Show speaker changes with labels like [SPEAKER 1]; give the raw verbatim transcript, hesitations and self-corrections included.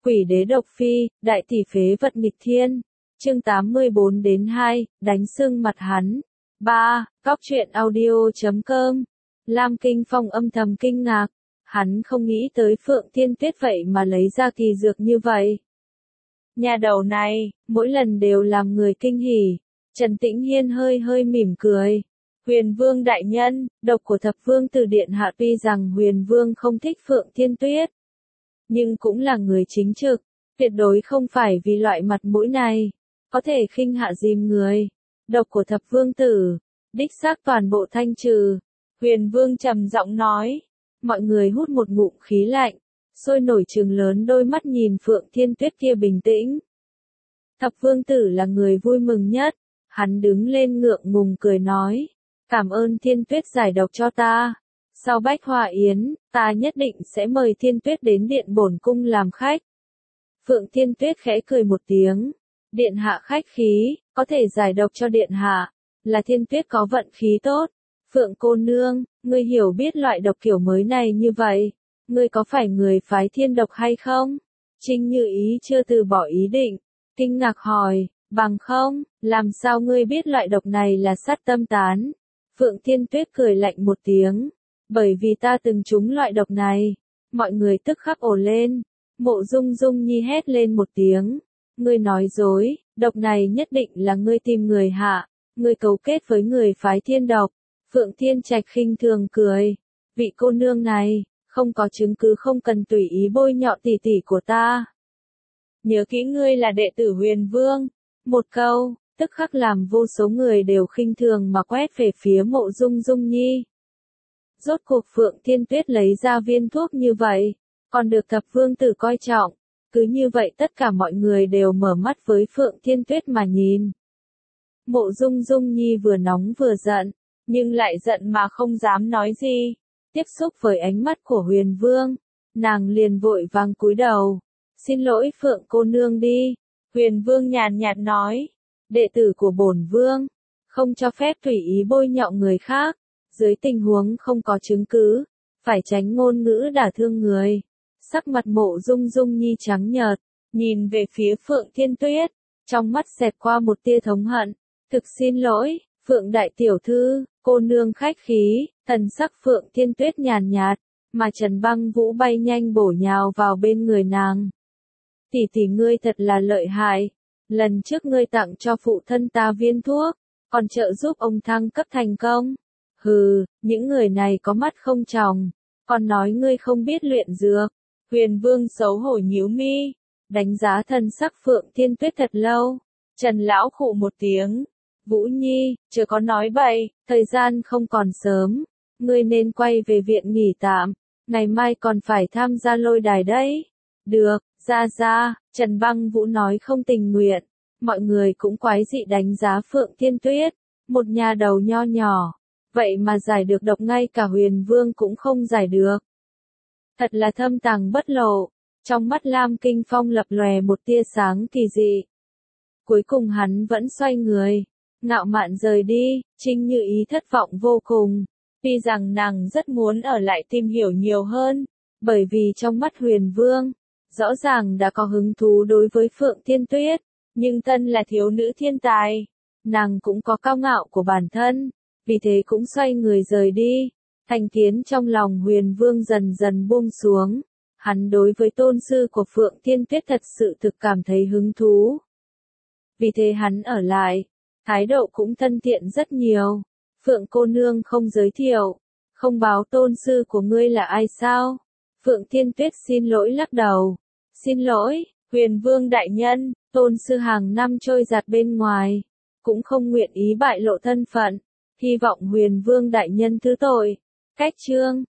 [SPEAKER 1] Quỷ đế độc phi, đại tỷ phế vật nghịch thiên. Chương tám mươi bốn đến hai, đánh sưng mặt hắn. ba. Góc truyện audio chấm com. Lam Kinh Phong âm thầm kinh ngạc. Hắn không nghĩ tới Phượng Thiên Tuyết vậy mà lấy ra kỳ dược như vậy. Nhà đầu này, mỗi lần đều làm người kinh hỉ. Trần Tĩnh Hiên hơi hơi mỉm cười. Huyền Vương đại nhân, độc của Thập Vương Tử Điện hạ tuy rằng Huyền Vương không thích Phượng Thiên Tuyết, nhưng cũng là người chính trực, tuyệt đối không phải vì loại mặt mũi này, có thể khinh hạ dìm người. Độc của Thập Vương Tử, đích xác toàn bộ thanh trừ. Huyền Vương trầm giọng nói. Mọi người hút một ngụm khí lạnh, sôi nổi trừng lớn đôi mắt nhìn Phượng Thiên Tuyết kia bình tĩnh. Thập Vương Tử là người vui mừng nhất, hắn đứng lên ngượng ngùng cười nói, cảm ơn Thiên Tuyết giải độc cho ta. Sau Bách Hoa Yến, ta nhất định sẽ mời Thiên Tuyết đến điện bổn cung làm khách. Phượng Thiên Tuyết khẽ cười một tiếng, điện hạ khách khí, có thể giải độc cho điện hạ, là Thiên Tuyết có vận khí tốt. Phượng cô nương, ngươi hiểu biết loại độc kiểu mới này như vậy, ngươi có phải người phái thiên độc hay không? Trinh Như Ý chưa từ bỏ ý định, kinh ngạc hỏi, bằng không, làm sao ngươi biết loại độc này là sát tâm tán? Phượng Thiên Tuyết cười lạnh một tiếng, bởi vì ta từng trúng loại độc này. Mọi người tức khắc ồ lên, Mộ Dung Dung Nhi hét lên một tiếng, ngươi nói dối, độc này nhất định là ngươi tìm người hạ, ngươi cấu kết với người phái thiên độc. Phượng Thiên Trạch khinh thường cười, vị cô nương này, không có chứng cứ không cần tùy ý bôi nhọ tỷ tỷ của ta. Nhớ kỹ ngươi là đệ tử Huyền Vương, một câu, tức khắc làm vô số người đều khinh thường mà quét về phía Mộ Dung Dung Nhi. Rốt cuộc Phượng Thiên Tuyết lấy ra viên thuốc như vậy, còn được Thập Vương Tử coi trọng, cứ như vậy tất cả mọi người đều mở mắt với Phượng Thiên Tuyết mà nhìn. Mộ Dung Dung Nhi vừa nóng vừa giận, nhưng lại giận mà không dám nói gì. Tiếp xúc với ánh mắt của Huyền Vương, nàng liền vội vàng cúi đầu. Xin lỗi Phượng cô nương đi. Huyền Vương nhàn nhạt nói, đệ tử của bổn vương, không cho phép tùy ý bôi nhọ người khác, dưới tình huống không có chứng cứ, phải tránh ngôn ngữ đả thương người. Sắc mặt Mộ Dung Dung Nhi trắng nhợt, nhìn về phía Phượng Thiên Tuyết, trong mắt xẹt qua một tia thống hận. Thực xin lỗi, Phượng đại tiểu thư, cô nương khách khí. Thần sắc Phượng Thiên Tuyết nhàn nhạt, mà Trần Băng Vũ bay nhanh bổ nhào vào bên người nàng. Tỷ tỷ ngươi thật là lợi hại, lần trước ngươi tặng cho phụ thân ta viên thuốc, còn trợ giúp ông thăng cấp thành công. Hừ, những người này có mắt không tròng, còn nói ngươi không biết luyện dược. Huyền Vương xấu hổ nhíu mi, đánh giá thần sắc Phượng Thiên Tuyết thật lâu. Trần lão khụ một tiếng, Vũ Nhi, chưa có nói bậy, thời gian không còn sớm, ngươi nên quay về viện nghỉ tạm, ngày mai còn phải tham gia lôi đài đấy. Được, ra ra, Trần Băng Vũ nói không tình nguyện, mọi người cũng quái dị đánh giá Phượng Thiên Tuyết, một nhà đầu nho nhỏ, vậy mà giải được độc ngay cả Huyền Vương cũng không giải được. Thật là thâm tàng bất lộ, trong mắt Lam Kinh Phong lập lòe một tia sáng kỳ dị. Cuối cùng hắn vẫn xoay người, ngạo mạn rời đi. Trinh Như Ý thất vọng vô cùng, tuy rằng nàng rất muốn ở lại tìm hiểu nhiều hơn, bởi vì trong mắt Huyền Vương, rõ ràng đã có hứng thú đối với Phượng Thiên Tuyết, nhưng thân là thiếu nữ thiên tài, nàng cũng có cao ngạo của bản thân, vì thế cũng xoay người rời đi. Thành kiến trong lòng Huyền Vương dần dần buông xuống, hắn đối với tôn sư của Phượng Thiên Tuyết thật sự thực cảm thấy hứng thú. Vì thế hắn ở lại, thái độ cũng thân thiện rất nhiều. Phượng cô nương không giới thiệu, không báo tôn sư của ngươi là ai sao? Phượng Thiên Tuyết xin lỗi lắc đầu. Xin lỗi, Huyền Vương đại nhân, tôn sư hàng năm trôi giạt bên ngoài, cũng không nguyện ý bại lộ thân phận, hy vọng Huyền Vương đại nhân thứ tội. Cách chương